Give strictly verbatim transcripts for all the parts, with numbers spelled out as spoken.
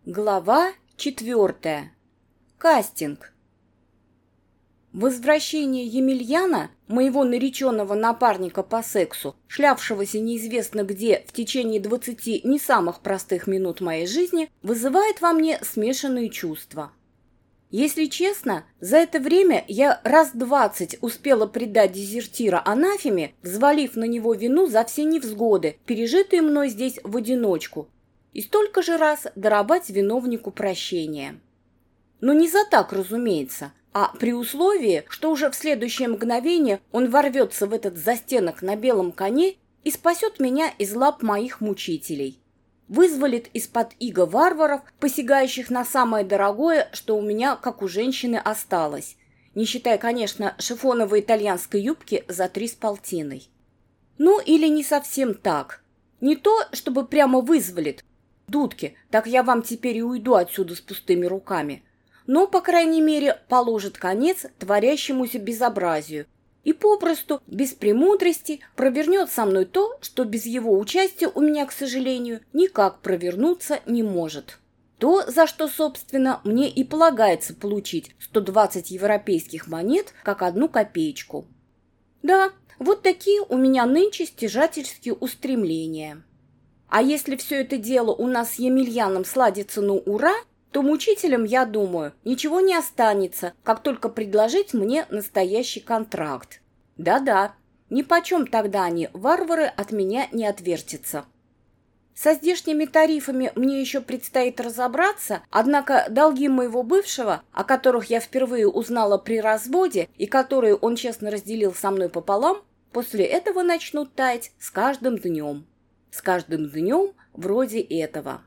Глава четвертая. Кастинг. Возвращение Емельяна, моего нареченного напарника по сексу, шлявшегося неизвестно где в течение двадцати не самых простых минут моей жизни, вызывает во мне смешанные чувства. Если честно, за это время я раз двадцать успела предать дезертира анафеме, взвалив на него вину за все невзгоды, пережитые мной здесь в одиночку, и столько же раз даровать виновнику прощения. Но не за так, разумеется, а при условии, что уже в следующее мгновение он ворвется в этот застенок на белом коне и спасет меня из лап моих мучителей. Вызволит из-под иго варваров, посягающих на самое дорогое, что у меня, как у женщины, осталось, не считая, конечно, шифоновой итальянской юбки за три с полтиной. Ну или не совсем так. Не то, чтобы прямо вызволит. Дудки, так я вам теперь и уйду отсюда с пустыми руками. Но, по крайней мере, положит конец творящемуся безобразию и попросту, без премудрости, провернет со мной то, что без его участия у меня, к сожалению, никак провернуться не может. То, за что, собственно, мне и полагается получить сто двадцать европейских монет, как одну копеечку. Да, вот такие у меня нынче стяжательские устремления. А если все это дело у нас с Емельяном сладится на ура, то мучителям, я думаю, ничего не останется, как только предложить мне настоящий контракт. Да-да, нипочем тогда они, варвары, от меня не отвертятся. Со здешними тарифами мне еще предстоит разобраться, однако долги моего бывшего, о которых я впервые узнала при разводе и которые он честно разделил со мной пополам, после этого начнут таять с каждым днем. С каждым днем вроде этого.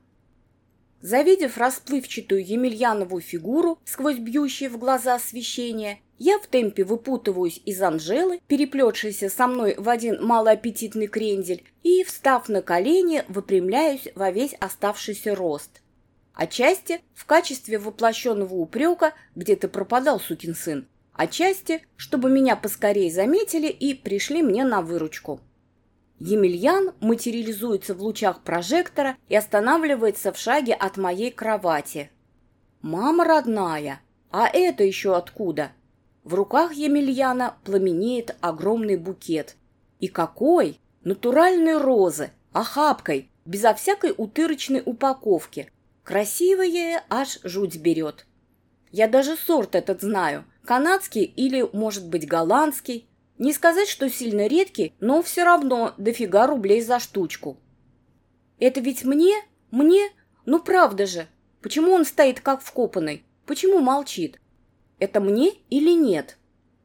Завидев расплывчатую Емельянову фигуру сквозь бьющее в глаза освещение, я в темпе выпутываюсь из Анжелы, переплетшейся со мной в один малоаппетитный крендель, и, встав на колени, выпрямляюсь во весь оставшийся рост. Отчасти в качестве воплощенного упрека, где ты пропадал, сукин сын, отчасти, чтобы меня поскорее заметили и пришли мне на выручку. Емельян материализуется в лучах прожектора и останавливается в шаге от моей кровати. «Мама родная! А это еще откуда?» В руках Емельяна пламенеет огромный букет. И какой! Натуральные розы, охапкой, безо всякой утырочной упаковки. Красивые, аж жуть берет. Я даже сорт этот знаю, канадский или, может быть, голландский. Не сказать, что сильно редкий, но все равно дофига рублей за штучку. Это ведь мне? Мне? Ну правда же. Почему он стоит как вкопанный? Почему молчит? Это мне или нет?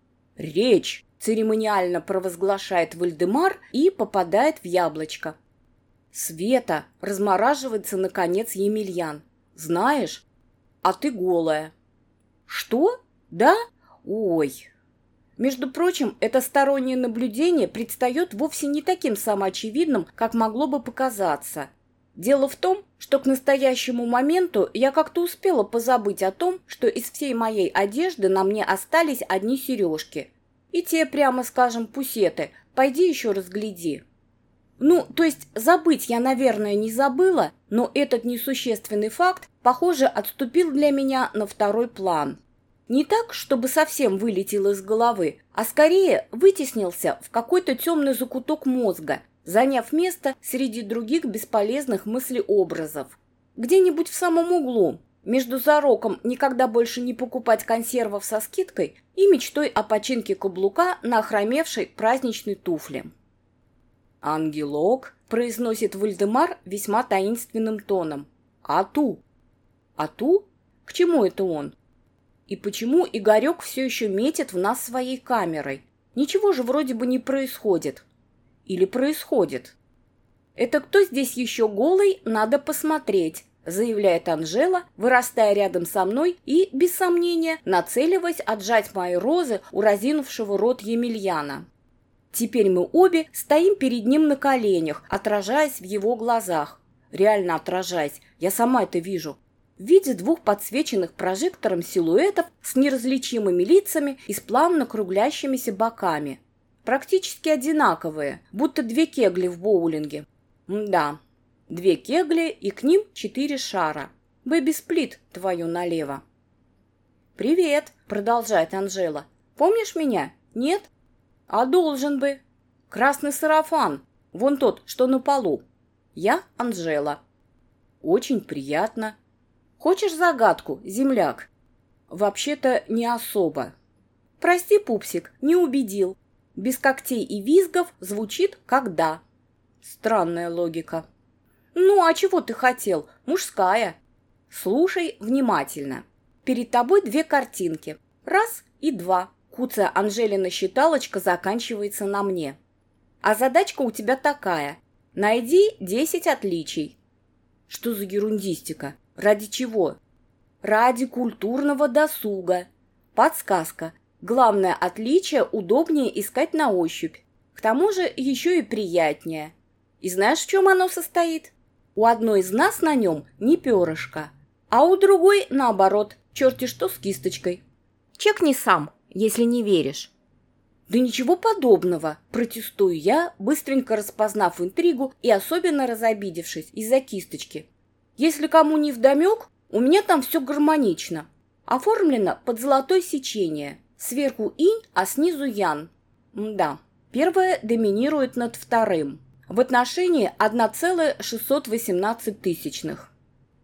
Речь, церемониально провозглашает Вальдемар и попадает в яблочко. Света, размораживается наконец Емельян. Знаешь, а ты голая. Что? Да? Ой. Между прочим, это стороннее наблюдение предстает вовсе не таким самоочевидным, как могло бы показаться. Дело в том, что к настоящему моменту я как-то успела позабыть о том, что из всей моей одежды на мне остались одни сережки. И те, прямо скажем, пусеты, пойди еще разгляди. Ну, то есть забыть я, наверное, не забыла, но этот несущественный факт, похоже, отступил для меня на второй план. Не так, чтобы совсем вылетел из головы, а скорее вытеснился в какой-то темный закуток мозга, заняв место среди других бесполезных мыслеобразов. Где-нибудь в самом углу, между зароком никогда больше не покупать консервов со скидкой и мечтой о починке каблука на охромевшей праздничной туфле. «Ангелок», – произносит Вальдемар весьма таинственным тоном. «Ату». «Ату? К чему это он? И почему Игорек все еще метит в нас своей камерой? Ничего же вроде бы не происходит. Или происходит? Это кто здесь еще голый, надо посмотреть», заявляет Анжела, вырастая рядом со мной и, без сомнения, нацеливаясь отжать мои розы у разинувшего рот Емельяна. Теперь мы обе стоим перед ним на коленях, отражаясь в его глазах. Реально отражаясь, я сама это вижу. В виде двух подсвеченных прожектором силуэтов с неразличимыми лицами и с плавно круглящимися боками. Практически одинаковые, будто две кегли в боулинге. Да, две кегли и к ним четыре шара. Бэби-сплит твою налево. «Привет», — продолжает Анжела. «Помнишь меня? Нет? А должен бы. Красный сарафан, вон тот, что на полу. Я Анжела». «Очень приятно. Хочешь загадку, земляк?» «Вообще-то не особо». «Прости, пупсик, не убедил. Без когтей и визгов звучит как «да». Странная логика. «Ну, а чего ты хотел? Мужская». «Слушай внимательно. Перед тобой две картинки. Раз и два». Куцая Анжелина считалочка заканчивается на мне. «А задачка у тебя такая. Найди десять отличий». Что за ерундистика? Ради чего? Ради культурного досуга. Подсказка. Главное отличие удобнее искать на ощупь. К тому же еще и приятнее. И знаешь, в чем оно состоит? У одной из нас на нем не перышко, а у другой, наоборот, черти что с кисточкой. Чекни сам, если не веришь. Да ничего подобного, протестую я, быстренько распознав интригу и особенно разобидевшись из-за кисточки. Если кому не вдомек, у меня там все гармонично. Оформлено под золотое сечение. Сверху инь, а снизу ян. Да, первое доминирует над вторым. В отношении одна целая шестьсот восемнадцать тысячных.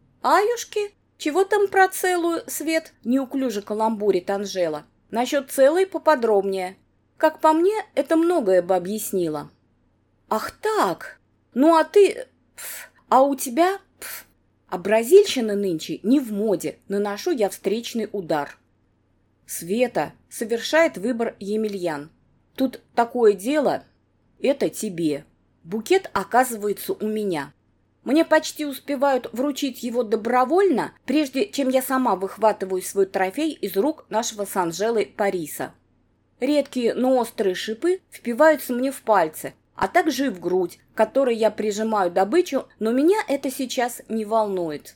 «Аюшки, чего там про целую, Свет?» – неуклюже каламбурит Анжела. «Насчет целой поподробнее. Как по мне, это многое бы объяснило». «Ах так! Ну а ты... Пф, а у тебя... Пф, а бразильщина нынче не в моде, наношу я встречный удар». «Света», — совершает выбор Емельян. «Тут такое дело, это тебе. Букет оказывается у меня. Мне почти успевают вручить его добровольно, прежде чем я сама выхватываю свой трофей из рук нашего с Анжелой Париса. Редкие, но острые шипы впиваются мне в пальцы, а также и в грудь, к которой я прижимаю добычу, но меня это сейчас не волнует.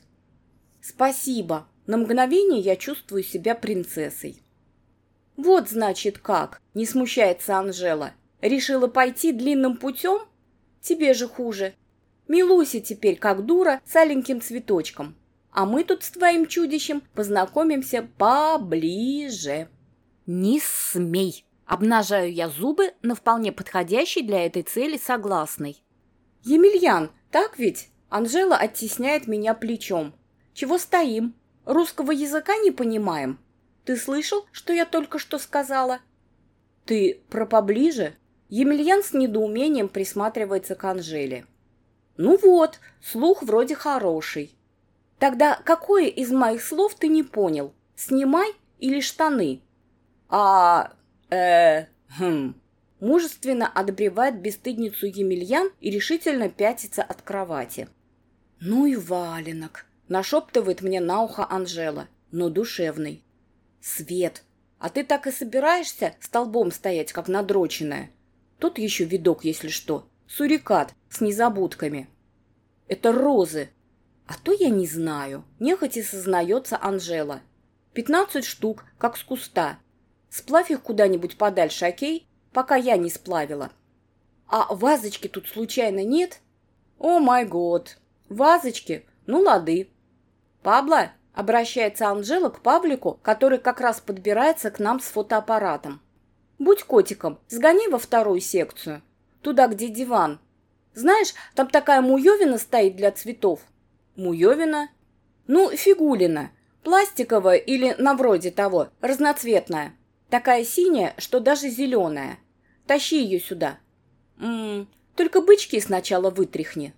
Спасибо. На мгновение я чувствую себя принцессой». «Вот, значит, как», — не смущается Анжела. «Решила пойти длинным путем? Тебе же хуже. Милуйся теперь, как дура, с аленьким цветочком. А мы тут с твоим чудищем познакомимся поближе». «Не смей!» — обнажаю я зубы на вполне подходящей для этой цели согласной. «Емельян, так ведь?» — Анжела оттесняет меня плечом. «Чего стоим? Русского языка не понимаем? Ты слышал, что я только что сказала?» «Ты про поближе?» Емельян с недоумением присматривается к Анжеле. «Ну вот, слух вроде хороший. Тогда какое из моих слов ты не понял? Снимай или штаны?» «А... э... хм...» Мужественно отбревает бесстыдницу Емельян и решительно пятится от кровати. «Ну и валенок!» — нашептывает мне на ухо Анжела, но душевный. «Свет, а ты так и собираешься столбом стоять, как надроченная? Тут еще видок, если что. Сурикат с незабудками». «Это розы». «А то я не знаю», — нехотя сознается Анжела. «Пятнадцать штук, как с куста. Сплавь их куда-нибудь подальше, окей? Пока я не сплавила». «А вазочки тут случайно нет?» «О май год! Вазочки? Ну, лады». «Пабло?» — обращается Анжела к Павлику, который как раз подбирается к нам с фотоаппаратом. «Будь котиком, сгони во вторую секцию, туда, где диван. Знаешь, там такая муевина стоит для цветов». «Муевина?» «Ну, фигулина. Пластиковая или на вроде того, разноцветная. Такая синяя, что даже зеленая. Тащи ее сюда». «М-м, только бычки сначала вытряхни».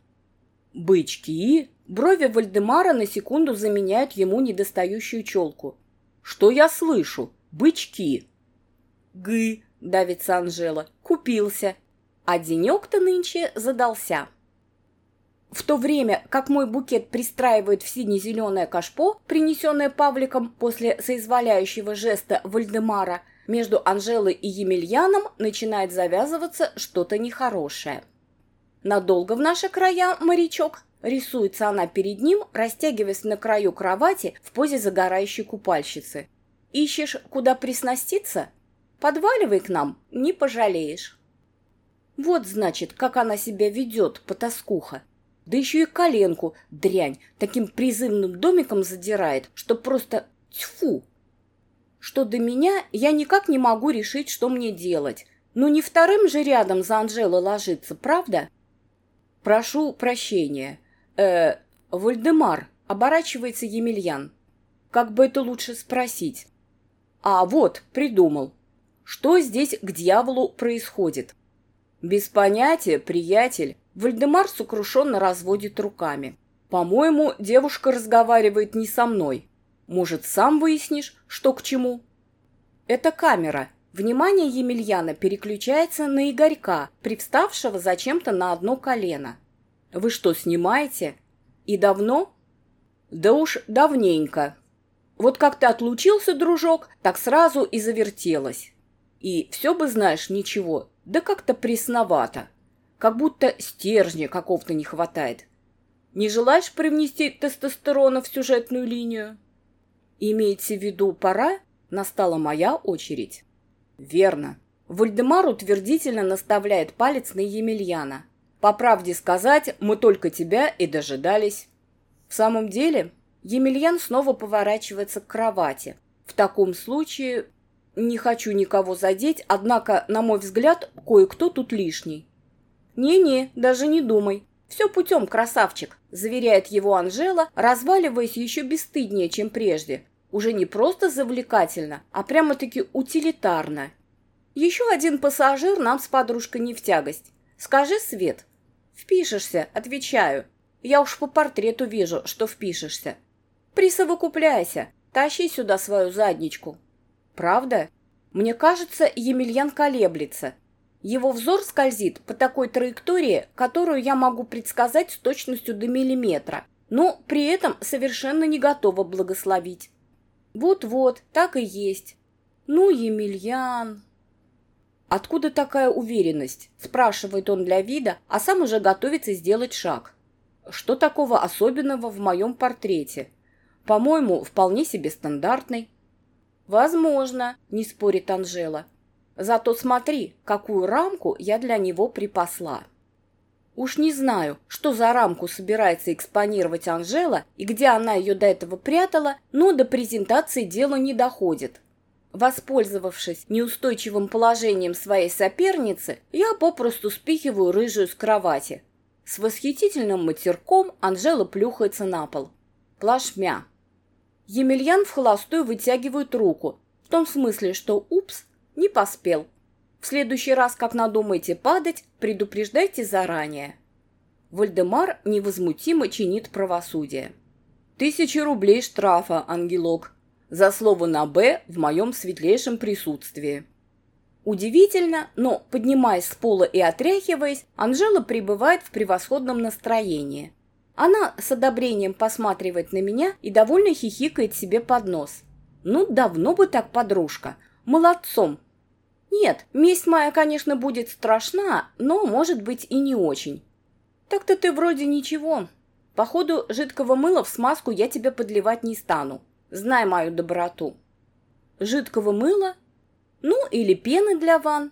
«Бычки?» Брови Вальдемара на секунду заменяют ему недостающую челку. «Что я слышу? Бычки!» «Гы!» — давится Анжела. «Купился. А денек-то нынче задался». В то время, как мой букет пристраивает в сине-зеленое кашпо, принесенное Павликом после соизволяющего жеста Вальдемара, между Анжелой и Емельяном начинает завязываться что-то нехорошее. «Надолго в наши края, морячок?» — рисуется она перед ним, растягиваясь на краю кровати в позе загорающей купальщицы. «Ищешь, куда приснаститься? Подваливай к нам, не пожалеешь». Вот, значит, как она себя ведет, потаскуха. Да еще и коленку, дрянь, таким призывным домиком задирает, что просто тьфу. Что до меня, я никак не могу решить, что мне делать. Ну не вторым же рядом за Анжелой ложиться, правда? Прошу прощения. Э, Вольдемар, оборачивается Емельян. Как бы это лучше спросить? А вот, придумал. Что здесь к дьяволу происходит? Без понятия, приятель. Вольдемар сокрушенно разводит руками. По-моему, девушка разговаривает не со мной. Может, сам выяснишь, что к чему? Это камера. Внимание Емельяна переключается на Игорька, привставшего зачем-то на одно колено. Вы что, снимаете? И давно? Да уж давненько. Вот как ты отлучился, дружок, так сразу и завертелось. И все бы, знаешь, ничего, да как-то пресновато. Как будто стержня какого-то не хватает. Не желаешь привнести тестостерона в сюжетную линию? Имеется в виду пора? Настала моя очередь. Верно. Вольдемар утвердительно наставляет палец на Емельяна. По правде сказать, мы только тебя и дожидались. В самом деле, Емельян снова поворачивается к кровати. В таком случае, не хочу никого задеть, однако, на мой взгляд, кое-кто тут лишний. «Не-не, даже не думай. Все путем, красавчик», – заверяет его Анжела, разваливаясь еще бесстыднее, чем прежде. Уже не просто завлекательно, а прямо-таки утилитарно. «Еще один пассажир нам с подружкой не в тягость. Скажи, Свет». «Впишешься», – отвечаю. «Я уж по портрету вижу, что впишешься». «Присовокупляйся. Тащи сюда свою задничку». «Правда?» Мне кажется, Емельян колеблется. Его взор скользит по такой траектории, которую я могу предсказать с точностью до миллиметра, но при этом совершенно не готова благословить. Вот-вот, так и есть. Ну, Емельян... Откуда такая уверенность? Спрашивает он для вида, а сам уже готовится сделать шаг. Что такого особенного в моем портрете? По-моему, вполне себе стандартный. Возможно, не спорит Анжела. Зато смотри, какую рамку я для него припасла. Уж не знаю, что за рамку собирается экспонировать Анжела и где она ее до этого прятала, но до презентации дело не доходит. Воспользовавшись неустойчивым положением своей соперницы, я попросту спихиваю рыжую с кровати. С восхитительным матерком Анжела плюхается на пол. Плашмя. Емельян в холостую вытягивает руку, в том смысле, что «упс», не поспел. В следующий раз, как надумаете падать, предупреждайте заранее. Вольдемар невозмутимо чинит правосудие. Тысячи рублей штрафа, ангелок, за слово на «Б» в моем светлейшем присутствии. Удивительно, но, поднимаясь с пола и отряхиваясь, Анжела пребывает в превосходном настроении. Она с одобрением посматривает на меня и довольно хихикает себе под нос. Ну, давно бы так, подружка. Молодцом. Нет, месть моя, конечно, будет страшна, но, может быть, и не очень. Так-то ты вроде ничего. Походу, жидкого мыла в смазку я тебе подливать не стану. Знай мою доброту. Жидкого мыла? Ну, или пены для ванн.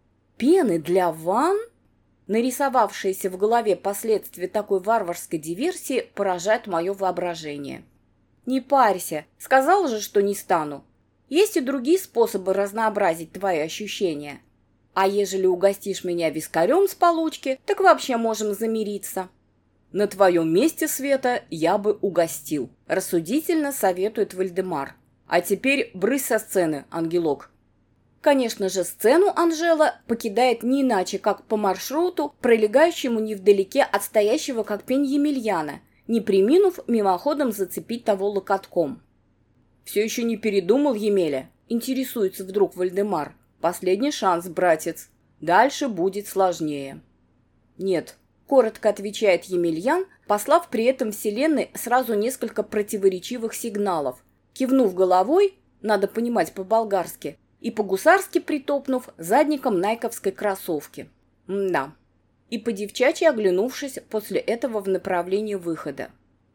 Пены для ванн? Нарисовавшиеся в голове последствия такой варварской диверсии поражают мое воображение. Не парься, сказал же, что не стану. Есть и другие способы разнообразить твои ощущения. А ежели угостишь меня вискарем с получки, так вообще можем замириться. На твоем месте, Света, я бы угостил. Рассудительно советует Вольдемар. А теперь брысь со сцены, ангелок. Конечно же, сцену Анжела покидает не иначе, как по маршруту, пролегающему невдалеке от стоящего как пень Емельяна, не преминув мимоходом зацепить того локотком. «Все еще не передумал, Емеля?» – интересуется вдруг Вольдемар. «Последний шанс, братец. Дальше будет сложнее». «Нет», – коротко отвечает Емельян, послав при этом вселенной сразу несколько противоречивых сигналов. Кивнув головой, надо понимать по-болгарски, и по-гусарски притопнув задником найковской кроссовки. Мда. И по-девчачьи оглянувшись после этого в направлении выхода.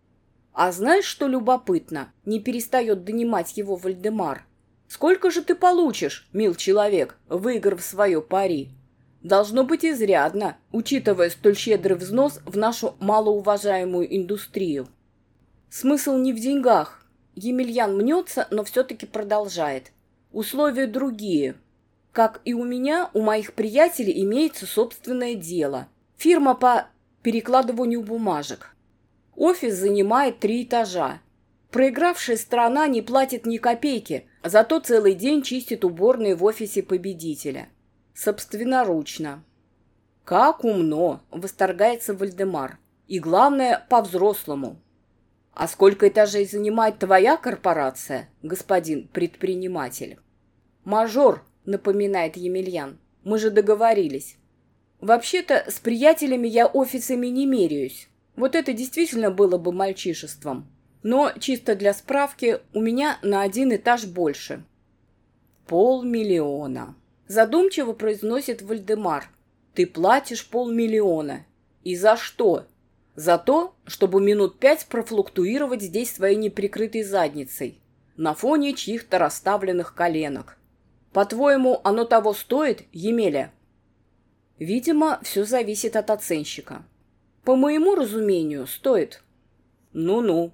«А знаешь, что любопытно?» – не перестает донимать его Вольдемар. «Сколько же ты получишь, мил человек, выиграв свое пари? Должно быть изрядно, учитывая столь щедрый взнос в нашу малоуважаемую индустрию. Смысл не в деньгах. Емельян мнется, но все-таки продолжает. Условия другие. Как и у меня, у моих приятелей имеется собственное дело. Фирма по перекладыванию бумажек. Офис занимает три этажа. Проигравшая сторона не платит ни копейки, зато целый день чистит уборные в офисе победителя. Собственноручно. «Как умно!» – восторгается Вальдемар. «И главное, по-взрослому». «А сколько этажей занимает твоя корпорация, господин предприниматель?» «Мажор», – напоминает Емельян. «Мы же договорились». «Вообще-то, с приятелями я офисами не меряюсь. Вот это действительно было бы мальчишеством. Но, чисто для справки, у меня на один этаж больше». «Полмиллиона», – задумчиво произносит Вальдемар. «Ты платишь полмиллиона. И за что? За то, чтобы минут пять профлуктуировать здесь своей неприкрытой задницей, на фоне чьих-то расставленных коленок. По-твоему, оно того стоит, Емеля?» Видимо, все зависит от оценщика. По моему разумению, стоит. Ну-ну.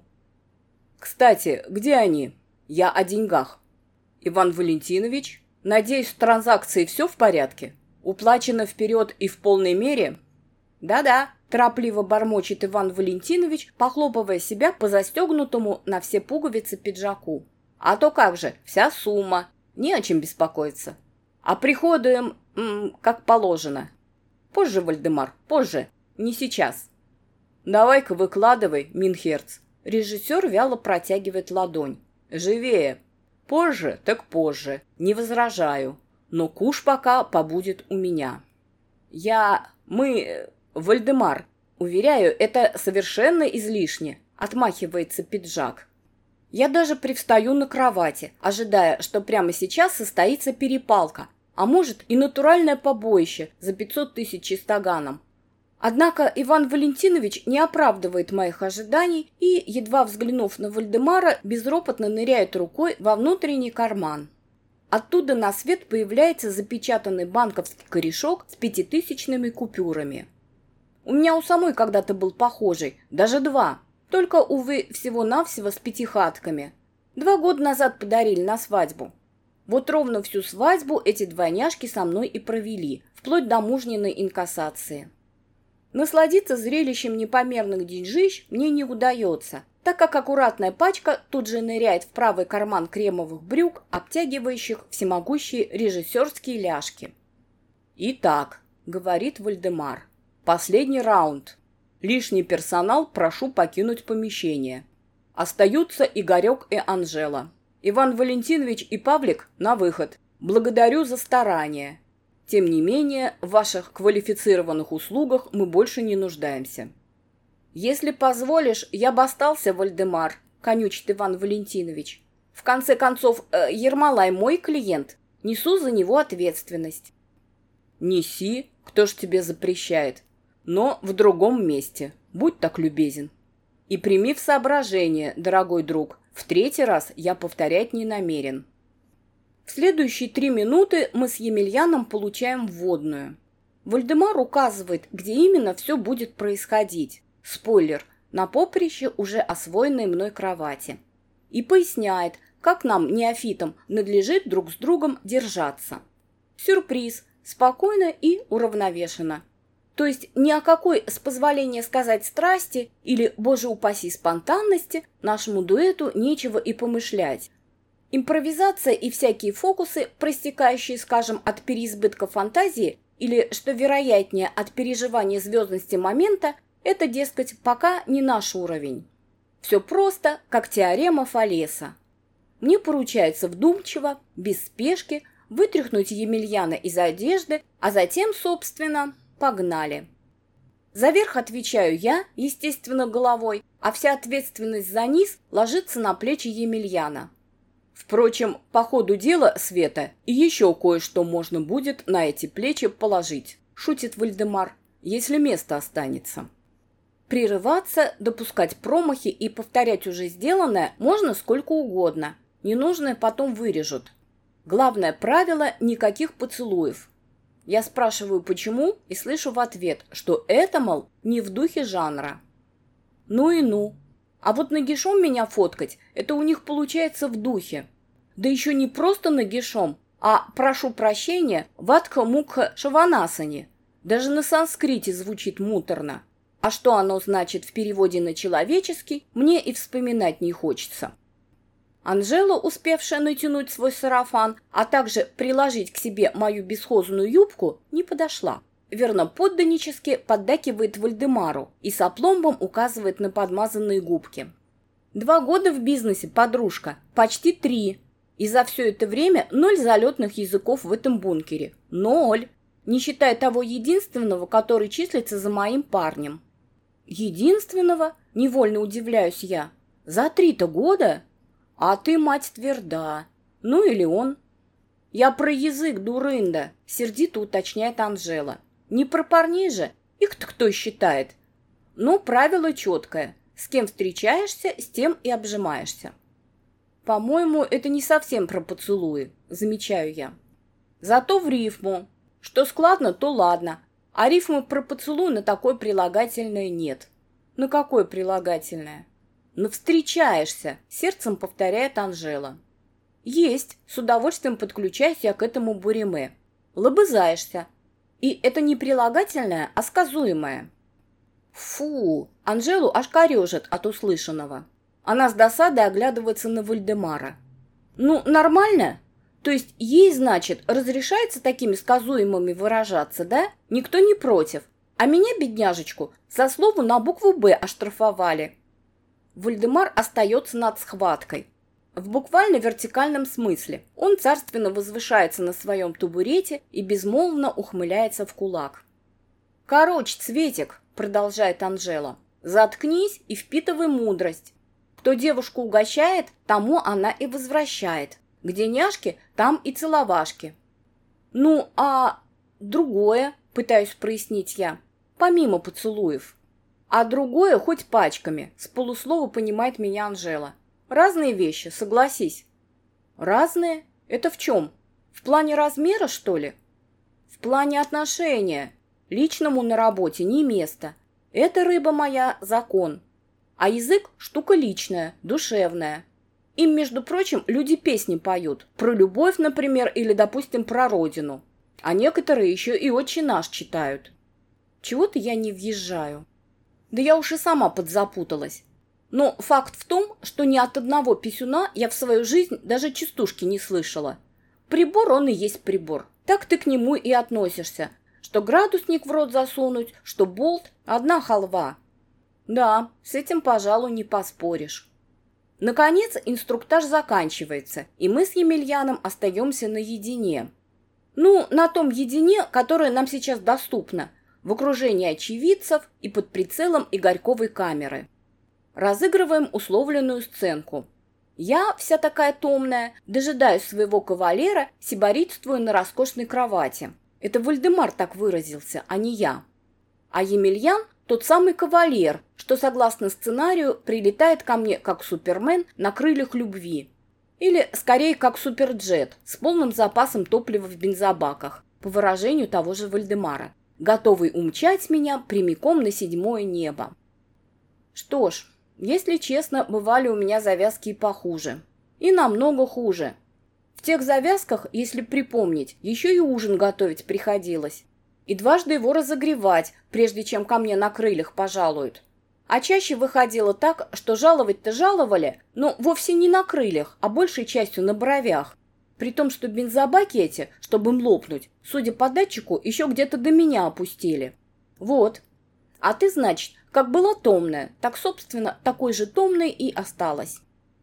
Кстати, где они? Я о деньгах. Иван Валентинович, надеюсь, в транзакции все в порядке? Уплачено вперед и в полной мере? Да-да, торопливо бормочет Иван Валентинович, похлопывая себя по застегнутому на все пуговицы пиджаку. А то как же, вся сумма. Не о чем беспокоиться. А приходуем, м, как положено. Позже, Вальдемар, позже. Не сейчас. Давай-ка выкладывай, Минхерц. Режиссер вяло протягивает ладонь. Живее. Позже, так позже. Не возражаю. Но куш пока побудет у меня. Я... Мы... Вальдемар. Уверяю, это совершенно излишне. Отмахивается пиджак. Я даже привстаю на кровати, ожидая, что прямо сейчас состоится перепалка, а может и натуральное побоище за пятьсот тысяч чистоганом. Однако Иван Валентинович не оправдывает моих ожиданий и, едва взглянув на Вальдемара, безропотно ныряет рукой во внутренний карман. Оттуда на свет появляется запечатанный банковский корешок с пятитысячными купюрами. У меня у самой когда-то был похожий, даже два. Только, увы, всего-навсего с пятихатками. Два года назад подарили на свадьбу. Вот ровно всю свадьбу эти двойняшки со мной и провели, вплоть до мужниной инкассации. Насладиться зрелищем непомерных деньжищ мне не удается, так как аккуратная пачка тут же ныряет в правый карман кремовых брюк, обтягивающих всемогущие режиссерские ляжки. «Итак», — говорит Вальдемар, — «последний раунд. Лишний персонал прошу покинуть помещение. Остаются Игорек и Анжела. Иван Валентинович и Павлик на выход. Благодарю за старание. Тем не менее, в ваших квалифицированных услугах мы больше не нуждаемся». «Если позволишь, я бы остался, Вальдемар», — конючит Иван Валентинович. «В конце концов, э, Ермолай мой клиент. Несу за него ответственность». «Неси, кто ж тебе запрещает. Но в другом месте. Будь так любезен. И прими в соображение, дорогой друг, в третий раз я повторять не намерен». В следующие три минуты мы с Емельяном получаем вводную. Вальдемар указывает, где именно все будет происходить. Спойлер, на поприще уже освоенной мной кровати. И поясняет, как нам, неофитам, надлежит друг с другом держаться. Сюрприз, спокойно и уравновешенно. То есть ни о какой, с позволения сказать, страсти или, боже упаси, спонтанности нашему дуэту нечего и помышлять. Импровизация и всякие фокусы, проистекающие, скажем, от переизбытка фантазии или, что вероятнее, от переживания звездности момента, это, дескать, пока не наш уровень. Все просто, как теорема Фалеса. Мне поручается вдумчиво, без спешки, вытряхнуть Емельяна из одежды, а затем, собственно, погнали. За верх отвечаю я, естественно, головой, а вся ответственность за низ ложится на плечи Емельяна. Впрочем, по ходу дела, Света, и еще кое-что можно будет на эти плечи положить, шутит Вальдемар, если место останется. Прерываться, допускать промахи и повторять уже сделанное можно сколько угодно. Ненужное потом вырежут. Главное правило – никаких поцелуев. Я спрашиваю, почему, и слышу в ответ, что это, мол, не в духе жанра. Ну и ну. А вот нагишом меня фоткать, это у них получается в духе. Да еще не просто нагишом, а, прошу прощения, ватха-мукха шаванасани. Даже на санскрите звучит муторно. А что оно значит в переводе на человеческий, мне и вспоминать не хочется. Анжела, успевшая натянуть свой сарафан, а также приложить к себе мою бесхозную юбку, не подошла. Верноподданнически поддакивает Вальдемару и с опломбом указывает на подмазанные губки. Два года в бизнесе, подружка, почти три. И за все это время ноль залетных языков в этом бункере. Ноль. Не считая того единственного, который числится за моим парнем. Единственного? Невольно удивляюсь я. За три-то года? А ты, мать, тверда. Ну или он. Я про язык, дурында, сердито уточняет Анжела. Не про парней же, их-то кто считает? Ну, правило четкое. С кем встречаешься, с тем и обжимаешься. По-моему, это не совсем про поцелуи, замечаю я. Зато в рифму. Что складно, то ладно. А рифмы про поцелуй на такое прилагательное нет. На какое прилагательное? На встречаешься, сердцем повторяет Анжела. Есть, с удовольствием подключаюсь я к этому буриме. Лобызаешься. И это не прилагательное, а сказуемое. Фу, Анжелу аж корежит от услышанного. Она с досадой оглядывается на Вальдемара. Ну, нормально? То есть ей, значит, разрешается такими сказуемыми выражаться, да? Никто не против. А меня, бедняжечку, за слово на букву «Б» оштрафовали. Вальдемар остается над схваткой. В буквально вертикальном смысле. Он царственно возвышается на своем табурете и безмолвно ухмыляется в кулак. «Короче, Цветик», — продолжает Анжела, — «заткнись и впитывай мудрость. Кто девушку угощает, тому она и возвращает. Где няшки, там и целовашки». «Ну, а другое?» — пытаюсь прояснить я. «Помимо поцелуев». «А другое хоть пачками», — с полуслова понимает меня Анжела. «Разные вещи, согласись». «Разные? Это в чем? В плане размера, что ли?» «В плане отношения. Личному на работе не место. Это, рыба моя, закон. А язык – штука личная, душевная. Им, между прочим, люди песни поют. Про любовь, например, или, допустим, про родину. А некоторые еще и «Отче наш» читают. Чего-то я не въезжаю. Да я уж и сама подзапуталась. Но факт в том, что ни от одного писюна я в свою жизнь даже частушки не слышала. Прибор он и есть прибор. Так ты к нему и относишься. Что градусник в рот засунуть, что болт – одна халва. Да, с этим, пожалуй, не поспоришь. Наконец, инструктаж заканчивается, и мы с Емельяном остаемся наедине. Ну, на том едине, которое нам сейчас доступно, в окружении очевидцев и под прицелом Игорьковой камеры. Разыгрываем условленную сценку. Я, вся такая томная, дожидаюсь своего кавалера, сиборитствую на роскошной кровати. Это Вальдемар так выразился, а не я. А Емельян – тот самый кавалер, что, согласно сценарию, прилетает ко мне как Супермен на крыльях любви. Или, скорее, как Суперджет с полным запасом топлива в бензобаках, по выражению того же Вальдемара, готовый умчать меня прямиком на седьмое небо. Что ж, если честно, бывали у меня завязки и похуже. И намного хуже. В тех завязках, если припомнить, еще и ужин готовить приходилось. И дважды его разогревать, прежде чем ко мне на крыльях пожалуют. А чаще выходило так, что жаловать-то жаловали, но вовсе не на крыльях, а большей частью на бровях. При том, что бензобаки эти, чтобы им лопнуть, судя по датчику, еще где-то до меня опустили. Вот. А ты, значит, как была томная, так, собственно, такой же томной и осталась.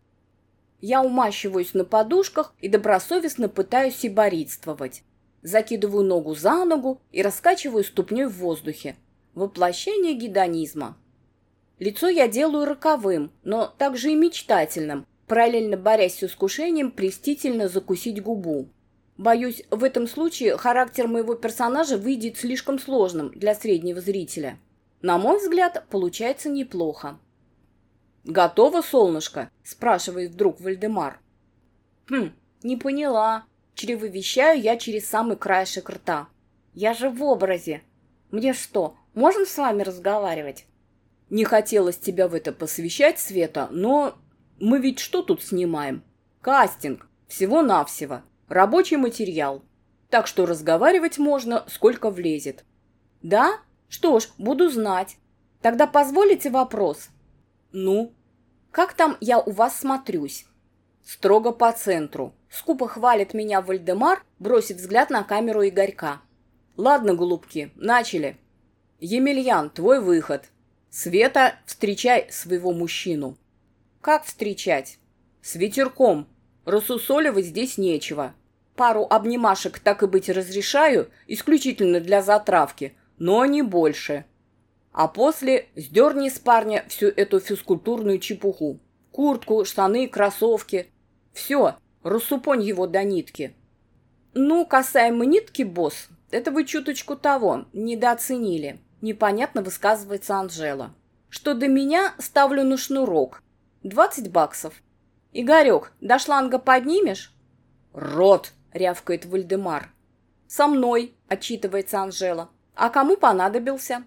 Я умащиваюсь на подушках и добросовестно пытаюсь сиборитствовать. Закидываю ногу за ногу и раскачиваю ступней в воздухе. Воплощение гедонизма. Лицо я делаю роковым, но также и мечтательным, параллельно борясь с искушением престительно закусить губу. Боюсь, в этом случае характер моего персонажа выйдет слишком сложным для среднего зрителя. На мой взгляд, получается неплохо. «Готово, солнышко?» – спрашивает вдруг Вальдемар. «Хм, не поняла». Чревовещаю я через самый краешек рта. Я же в образе. Мне что, можно с вами разговаривать? Не хотелось тебя в это посвящать, Света, но мы ведь что тут снимаем? Кастинг. Всего-навсего. Рабочий материал. Так что разговаривать можно, сколько влезет. Да? Что ж, буду знать. Тогда позволите вопрос? Ну? Как там я у вас смотрюсь? Строго по центру. Скупо хвалит меня Вальдемар, бросив взгляд на камеру Игорька. Ладно, голубки, начали. Емельян, твой выход. Света, встречай своего мужчину. Как встречать? С ветерком. Рассусоливать здесь нечего. Пару обнимашек, так и быть, разрешаю, исключительно для затравки, но не больше. А после сдерни с парня всю эту физкультурную чепуху. Куртку, штаны, кроссовки. Все, рассупонь его до нитки. Ну, касаемо нитки, босс, это вы чуточку того, недооценили. Непонятно высказывается Анжела. Что до меня, ставлю на шнурок. Двадцать баксов. Игорек, до шланга поднимешь? Рот, рявкает Вальдемар. Со мной, отчитывается Анжела. А кому понадобился?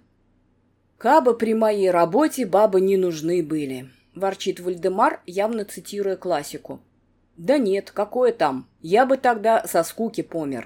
Кабы при моей работе бабы не нужны были, ворчит Вальдемар, явно цитируя классику. Да нет, какое там, я бы тогда со скуки помер.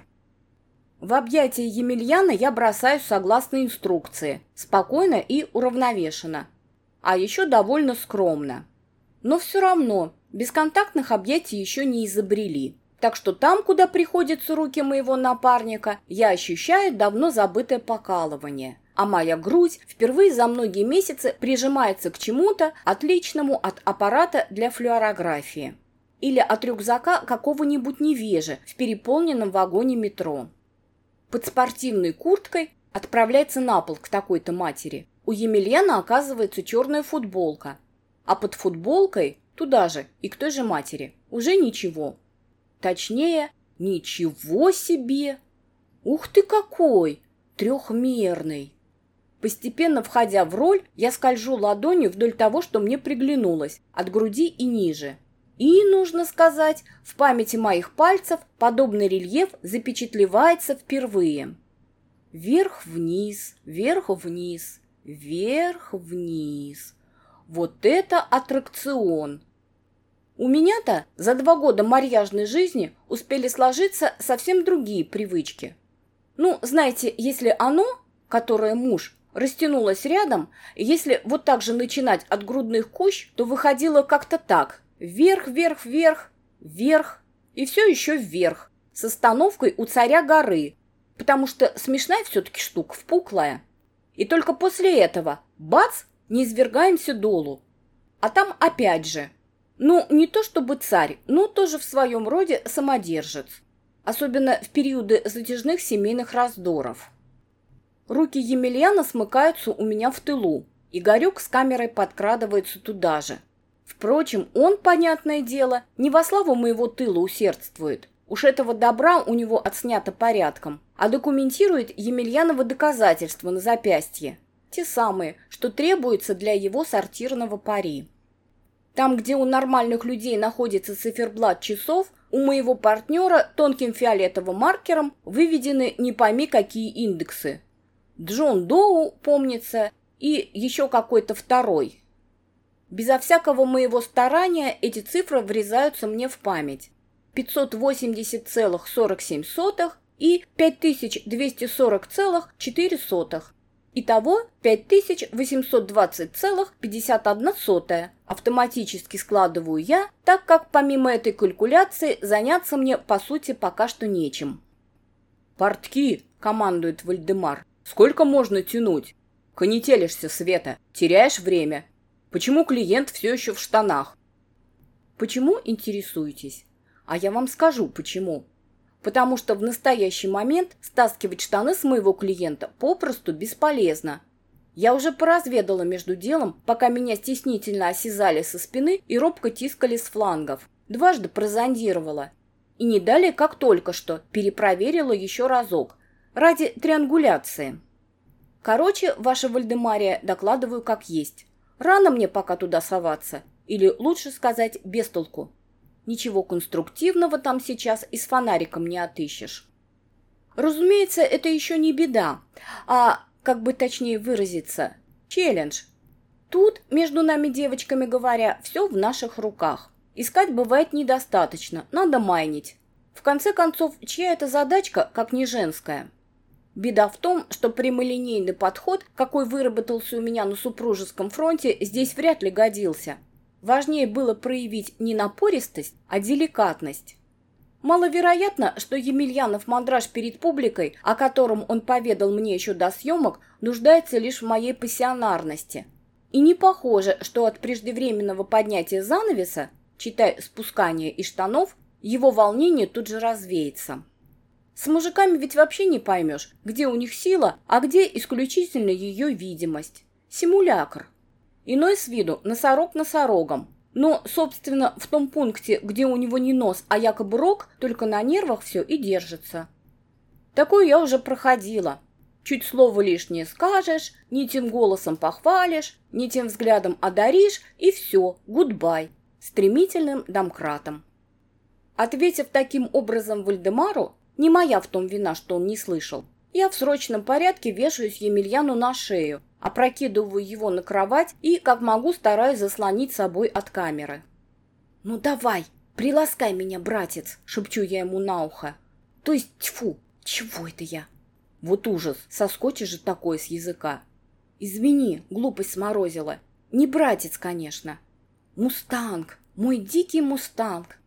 В объятия Емельяна я бросаюсь согласно инструкции, спокойно и уравновешенно, а еще довольно скромно. Но все равно бесконтактных объятий еще не изобрели, так что там, куда приходятся руки моего напарника, я ощущаю давно забытое покалывание, а моя грудь впервые за многие месяцы прижимается к чему-то отличному от аппарата для флюорографии или от рюкзака какого-нибудь невежи в переполненном вагоне метро. Под спортивной курткой отправляется на пол к такой-то матери. У Емельяна оказывается черная футболка, а под футболкой туда же и к той же матери уже ничего. Точнее, ничего себе! Ух ты какой! Трехмерный! Постепенно входя в роль, я скольжу ладонью вдоль того, что мне приглянулось, от груди и ниже. И, нужно сказать, в памяти моих пальцев подобный рельеф запечатлевается впервые. Вверх-вниз, вверх-вниз, вверх-вниз. Вот это аттракцион! У меня-то за два года марьяжной жизни успели сложиться совсем другие привычки. Ну, знаете, если оно, которое муж, растянулось рядом, если вот так же начинать от грудных кущ, то выходило как-то так. Вверх, вверх, вверх, вверх и все еще вверх, с остановкой у царя горы, потому что смешная все-таки штука, впуклая. И только после этого, бац, не извергаемся долу. А там опять же, ну, не то чтобы царь, но тоже в своем роде самодержец, особенно в периоды затяжных семейных раздоров. Руки Емельяна смыкаются у меня в тылу, Игорек с камерой подкрадывается туда же. Впрочем, он, понятное дело, не во славу моего тыла усердствует. Уж этого добра у него отснято порядком, а документирует Емельяново доказательства на запястье. Те самые, что требуются для его сортирного пари. Там, где у нормальных людей находится циферблат часов, у моего партнера тонким фиолетовым маркером выведены не пойми какие индексы. Джон Доу, помнится, и еще какой-то второй. Безо всякого моего старания эти цифры врезаются мне в память. пятьсот восемьдесят целых сорок семь сотых и пять тысяч двести сорок целых четыре сотых. Итого пять тысяч восемьсот двадцать целых пятьдесят одна сотая. Автоматически складываю я, так как помимо этой калькуляции заняться мне по сути пока что нечем. «Портки!» – командует Вальдемар. «Сколько можно тянуть? Конетелишься, Света, теряешь время. Почему клиент все еще в штанах?» Почему, интересуетесь? А я вам скажу, почему. Потому что в настоящий момент стаскивать штаны с моего клиента попросту бесполезно. Я уже поразведала между делом, пока меня стеснительно осязали со спины и робко тискали с флангов. Дважды прозондировала. И не далее, как только что, перепроверила еще разок. Ради триангуляции. Короче, ваша Вальдемария, докладываю как есть. Рано мне пока туда соваться. Или лучше сказать, без толку. Ничего конструктивного там сейчас и с фонариком не отыщешь. Разумеется, это еще не беда, а, как бы точнее выразиться, челлендж. Тут, между нами девочками говоря, все в наших руках. Искать бывает недостаточно, надо майнить. В конце концов, чья это задачка, как не женская? Беда в том, что прямолинейный подход, какой выработался у меня на супружеском фронте, здесь вряд ли годился. Важнее было проявить не напористость, а деликатность. Маловероятно, что Емельянов мандраж перед публикой, о котором он поведал мне еще до съемок, нуждается лишь в моей пассионарности. И не похоже, что от преждевременного поднятия занавеса, читай спускания из штанов, его волнение тут же развеется. С мужиками ведь вообще не поймешь, где у них сила, а где исключительно ее видимость. Симулякр. Иной с виду носорог носорогом. Но, собственно, в том пункте, где у него не нос, а якобы рог, только на нервах все и держится. Такое я уже проходила. Чуть слово лишнее скажешь, не тем голосом похвалишь, не тем взглядом одаришь, и все, гудбай, стремительным домкратом. Ответив таким образом Вальдемару, не моя в том вина, что он не слышал, я в срочном порядке вешаюсь Емельяну на шею, опрокидываю его на кровать и, как могу, стараюсь заслонить собой от камеры. «Ну давай, приласкай меня, братец!» — шепчу я ему на ухо. То есть, тьфу, чего это я? Вот ужас, соскочишь же такое с языка. Извини, глупость сморозила. Не братец, конечно. Мустанг, мой дикий мустанг.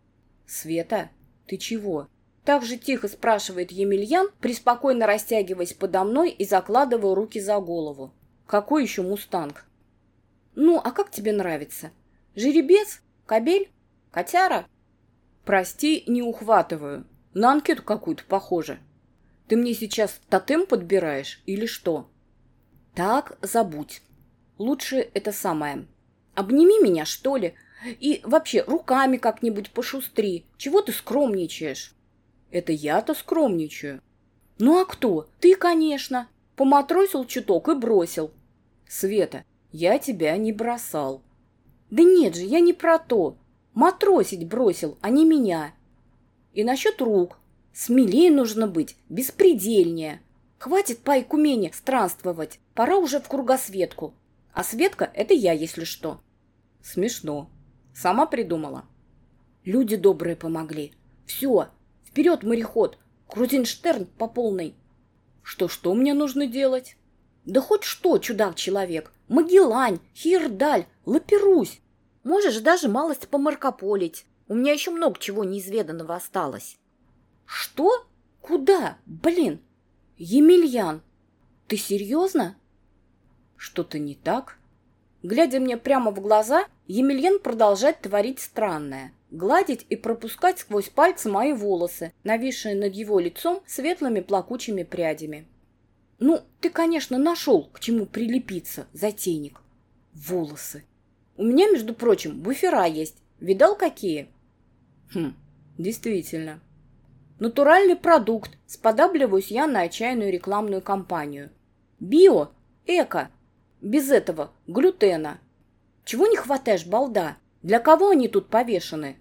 Света, ты чего? Так же тихо спрашивает Емельян, преспокойно растягиваясь подо мной и закладывая руки за голову. Какой еще мустанг? Ну, а как тебе нравится? Жеребец? Кобель? Котяра? Прости, не ухватываю. На анкету какую-то похоже. Ты мне сейчас тотем подбираешь или что? Так, забудь. Лучше это самое. Обними меня, что ли? И вообще руками как-нибудь пошустри. Чего ты скромничаешь? Это я-то скромничаю. Ну а кто? Ты, конечно. Поматросил чуток и бросил. Света, я тебя не бросал. Да нет же, я не про то. Матросить бросил, а не меня. И насчет рук. Смелее нужно быть, беспредельнее. Хватит по Айкумене странствовать. Пора уже в кругосветку. А Светка — это я, если что. Смешно. Сама придумала. Люди добрые помогли. Все. Вперед, мореход! Крузенштерн по полной. Что-что мне нужно делать? Да хоть что, чудак-человек. Магеллань, Хирдаль, Лаперусь. Можешь даже малость помаркополить. У меня еще много чего неизведанного осталось. Что? Куда? Блин. Емельян, ты серьезно? Что-то не так? Глядя мне прямо в глаза, Емельян продолжает творить странное. Гладить и пропускать сквозь пальцы мои волосы, нависшие над его лицом светлыми плакучими прядями. Ну, ты, конечно, нашел, к чему прилепиться, затейник. Волосы. У меня, между прочим, буфера есть. Видал, какие? Хм, действительно. Натуральный продукт. Сподабливаюсь я на отчаянную рекламную кампанию. Био, эко. Без этого глютена. Чего не хватаешь, балда? Для кого они тут повешены?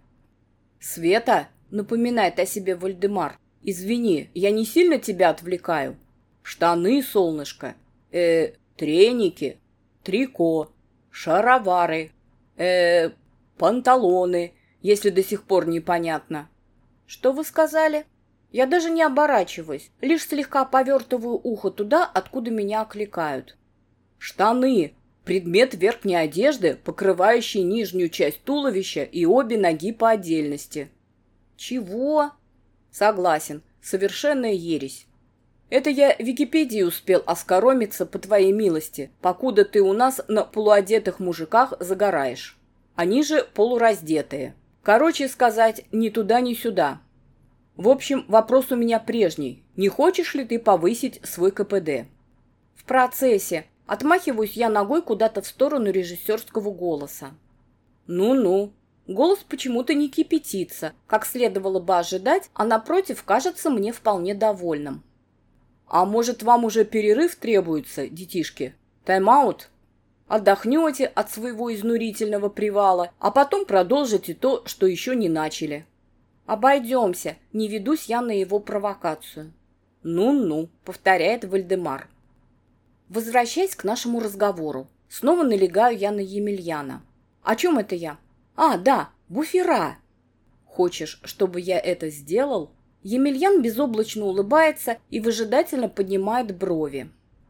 Света, напоминает о себе Вальдемар. Извини, я не сильно тебя отвлекаю. Штаны, солнышко. Э, треники, трико, шаровары, э, панталоны, если до сих пор непонятно. Что вы сказали? Я даже не оборачиваюсь, лишь слегка повертываю ухо туда, откуда меня окликают. Штаны. Предмет верхней одежды, покрывающий нижнюю часть туловища и обе ноги по отдельности. Чего? Согласен, совершенная ересь. Это я в Википедии успел оскоромиться по твоей милости, покуда ты у нас на полуодетых мужиках загораешь. Они же полураздетые. Короче сказать, ни туда, ни сюда. В общем, вопрос у меня прежний. Не хочешь ли ты повысить свой ка пэ дэ? В процессе. Отмахиваюсь я ногой куда-то в сторону режиссерского голоса. Ну-ну. Голос почему-то не кипятится, как следовало бы ожидать, а напротив кажется мне вполне довольным. А может, вам уже перерыв требуется, детишки? Тайм-аут? Отдохнете от своего изнурительного привала, а потом продолжите то, что еще не начали. Обойдемся, не ведусь я на его провокацию. «Ну-ну», — повторяет Вальдемар. Возвращаясь к нашему разговору, снова налегаю я на Емельяна. О чем это я? А, да, буфера. Хочешь, чтобы я это сделал? Емельян безоблачно улыбается и выжидательно поднимает брови.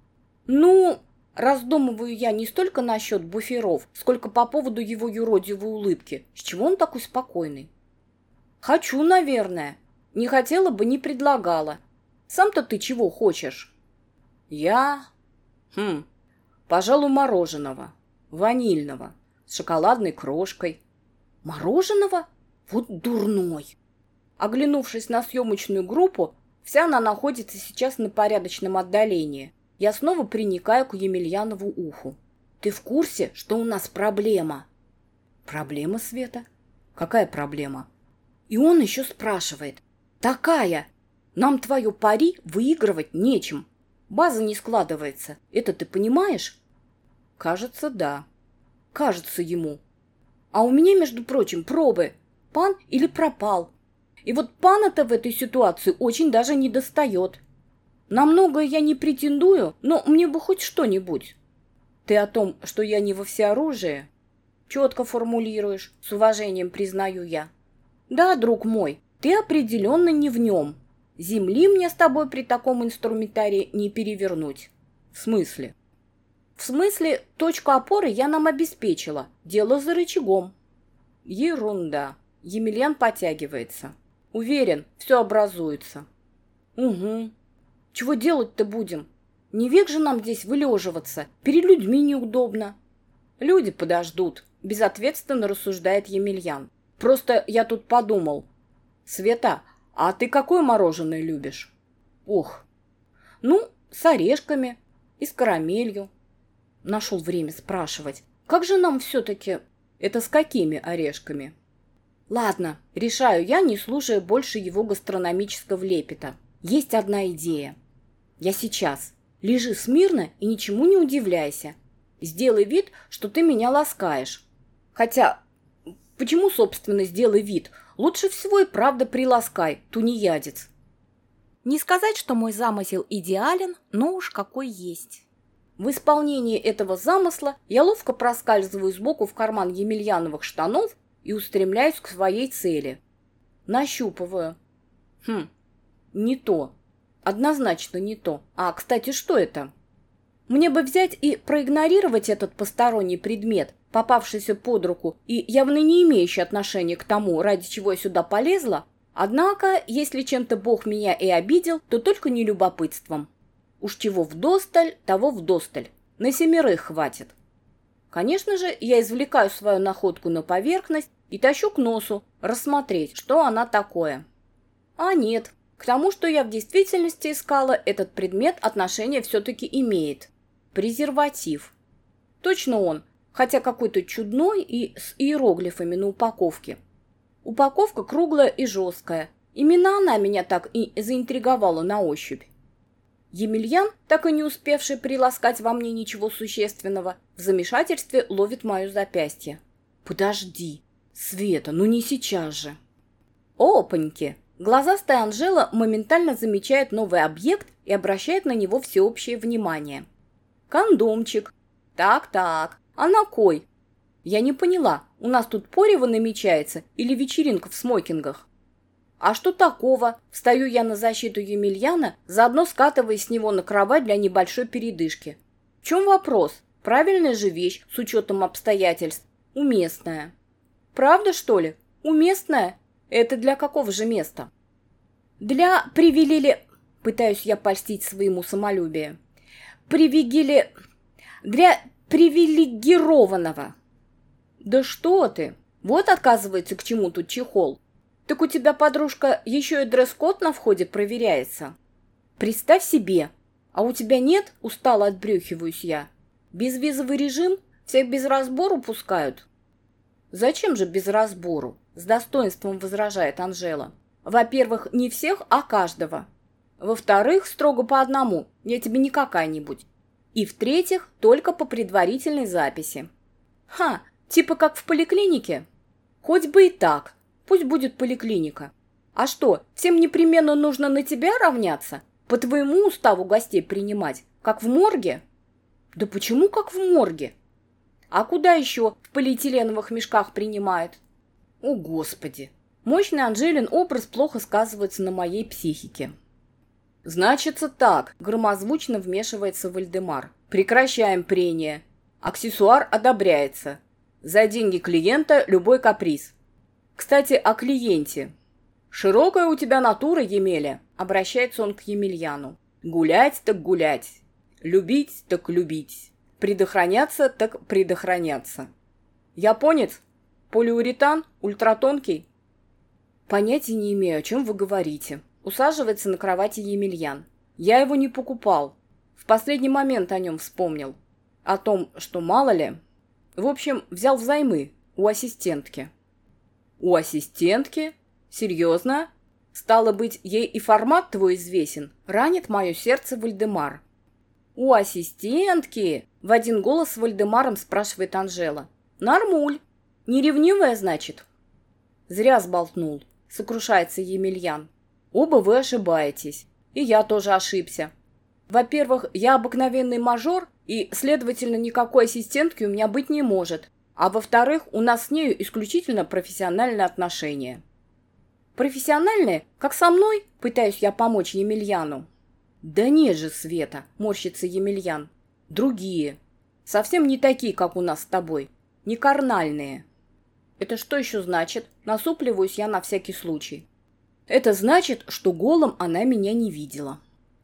Ну, раздумываю я не столько насчет буферов, сколько по поводу его юродивой улыбки. С чего он такой спокойный? Хочу, наверное. Не хотела бы, не предлагала. Сам-то ты чего хочешь? Я... Хм, пожалуй, мороженого. Ванильного. С шоколадной крошкой. Мороженого? Вот дурной. Оглянувшись на съемочную группу, вся она находится сейчас на порядочном отдалении. Я снова приникаю к Емельянову уху. Ты в курсе, что у нас проблема? Проблема, Света? Какая проблема? И он еще спрашивает. Такая. Нам твое пари выигрывать нечем. База не складывается. Это ты понимаешь? Кажется, да. Кажется ему. А у меня, между прочим, пробы. Пан или пропал. И вот пана-то в этой ситуации очень даже не достает. На многое я не претендую, но мне бы хоть что-нибудь. Ты о том, что я не во всеоружии? Четко формулируешь, с уважением признаю я. Да, друг мой, ты определенно не в нем. Земли мне с тобой при таком инструментарии не перевернуть. В смысле? В смысле, точку опоры я нам обеспечила. Дело за рычагом. Ерунда. Емельян потягивается. Уверен, все образуется. Угу. Чего делать-то будем? Не век же нам здесь вылеживаться. Перед людьми неудобно. Люди подождут, безответственно рассуждает Емельян. Просто я тут подумал. Света, а ты какое мороженое любишь? Ох. Ну, с орешками и с карамелью. Нашел время спрашивать. Как же нам все-таки... Это с какими орешками? Ладно, решаю я, не слушая больше его гастрономического лепета. Есть одна идея. Я сейчас. Лежи смирно и ничему не удивляйся. Сделай вид, что ты меня ласкаешь. Хотя, почему, собственно, сделай вид? Лучше всего и правда приласкай, тунеядец. Не сказать, что мой замысел идеален, но уж какой есть. В исполнении этого замысла я ловко проскальзываю сбоку в карман Емельяновых штанов и устремляюсь к своей цели. Нащупываю. Хм, не то. Однозначно не то. А, кстати, что это? Мне бы взять и проигнорировать этот посторонний предмет, попавшийся под руку и явно не имеющий отношения к тому, ради чего я сюда полезла. Однако, если чем-то Бог меня и обидел, то только не любопытством. Уж чего вдосталь, того вдосталь. На семерых хватит. Конечно же, я извлекаю свою находку на поверхность и тащу к носу, рассмотреть, что она такое. А нет, к тому, что я в действительности искала, этот предмет отношения все-таки имеет. Презерватив. Точно он, хотя какой-то чудной и с иероглифами на упаковке. Упаковка круглая и жесткая. Именно она меня так и заинтриговала на ощупь. Емельян, так и не успевший приласкать во мне ничего существенного, в замешательстве ловит мое запястье. «Подожди, Света, ну не сейчас же!» Опаньки! Глазастая Анжела моментально замечает новый объект и обращает на него всеобщее внимание. «Кондомчик. Так-так, а на кой? Я не поняла, у нас тут порево намечается или вечеринка в смокингах?» «А что такого?» Встаю я на защиту Емельяна, заодно скатываясь с него на кровать для небольшой передышки. В чем вопрос? Правильная же вещь, с учетом обстоятельств. Уместная. Правда, что ли? Уместная? Это для какого же места? Для привилели... Пытаюсь я польстить своему самолюбию. Привигили... Для привилегированного. Да что ты? Вот, оказывается, к чему тут чехол. Так у тебя, подружка, еще и дресс-код на входе проверяется. Представь себе. А у тебя нет? Устало отбрюхиваюсь я. Безвизовый режим? Всех без разбору пускают? Зачем же без разбору? С достоинством возражает Анжела. Во-первых, не всех, а каждого. Во-вторых, строго по одному. Я тебе не какая-нибудь. И в-третьих, только по предварительной записи. Ха, типа как в поликлинике? Хоть бы и так. Пусть будет поликлиника. А что, всем непременно нужно на тебя равняться? По твоему уставу гостей принимать? Как в морге? Да почему как в морге? А куда еще в полиэтиленовых мешках принимают? О, Господи! Мощный Анжелин образ плохо сказывается на моей психике. Значится так, громозвучно вмешивается Вальдемар. Прекращаем прение. Аксессуар одобряется. За деньги клиента любой каприз. Кстати, о клиенте. Широкая у тебя натура, Емеля, обращается он к Емельяну. Гулять так гулять. Любить так любить. Предохраняться так предохраняться. Японец? Полиуретан? Ультратонкий? Понятия не имею, о чем вы говорите. Усаживается на кровати Емельян. Я его не покупал. В последний момент о нем вспомнил. О том, что мало ли. В общем, взял взаймы у ассистентки. У ассистентки? Серьезно? Стало быть, ей и формат твой известен. Ранит мое сердце Вальдемар. У ассистентки? В один голос с Вальдемаром спрашивает Анжела. Нормуль. Не ревнивая, значит? Зря сболтнул. Сокрушается Емельян. Оба вы ошибаетесь. И я тоже ошибся. Во-первых, я обыкновенный мажор, и, следовательно, никакой ассистентки у меня быть не может. А во-вторых, у нас с нею исключительно профессиональные отношения. Профессиональные? Как со мной? Пытаюсь я помочь Емельяну. Да нет же, Света, морщится Емельян. Другие. Совсем не такие, как у нас с тобой. Не карнальные. Это что еще значит? Насупливаюсь я на всякий случай. Это значит, что голым она меня не видела.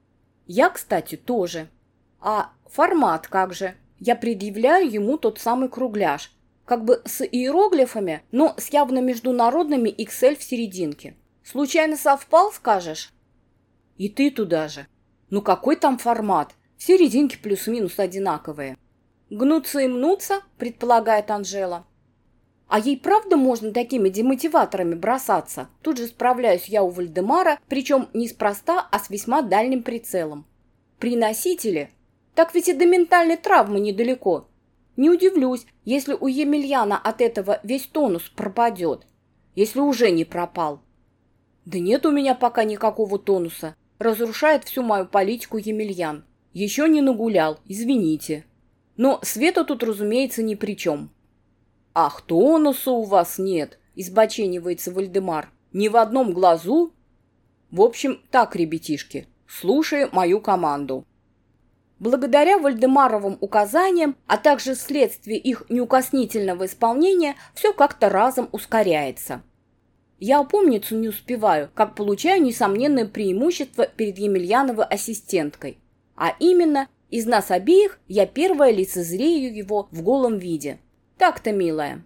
Я, кстати, тоже. А формат как же? Я предъявляю ему тот самый кругляш. Как бы с иероглифами, но с явно международными икс эль в серединке. Случайно совпал, скажешь? И ты туда же. Ну какой там формат? Все резинки плюс-минус одинаковые. Гнутся и мнутся, предполагает Анжела. А ей правда можно такими демотиваторами бросаться? Тут же справляюсь я у Вальдемара, причем неспроста, а с весьма дальним прицелом. При носителе? Так ведь и до ментальной травмы недалеко. Не удивлюсь, если у Емельяна от этого весь тонус пропадет. Если уже не пропал. Да нет у меня пока никакого тонуса. Разрушает всю мою политику Емельян. Еще не нагулял, извините. Но Света тут, разумеется, ни при чем. «Ах, тонуса у вас нет!» – избоченивается Вальдемар. «Ни в одном глазу?» В общем, так, ребятишки, слушай мою команду. Благодаря Вальдемаровым указаниям, а также вследствие их неукоснительного исполнения, все как-то разом ускоряется. Я опомниться не успеваю, как получаю несомненное преимущество перед Емельяновой ассистенткой. А именно, из нас обеих я первая лицезрею его в голом виде. Так-то, милая.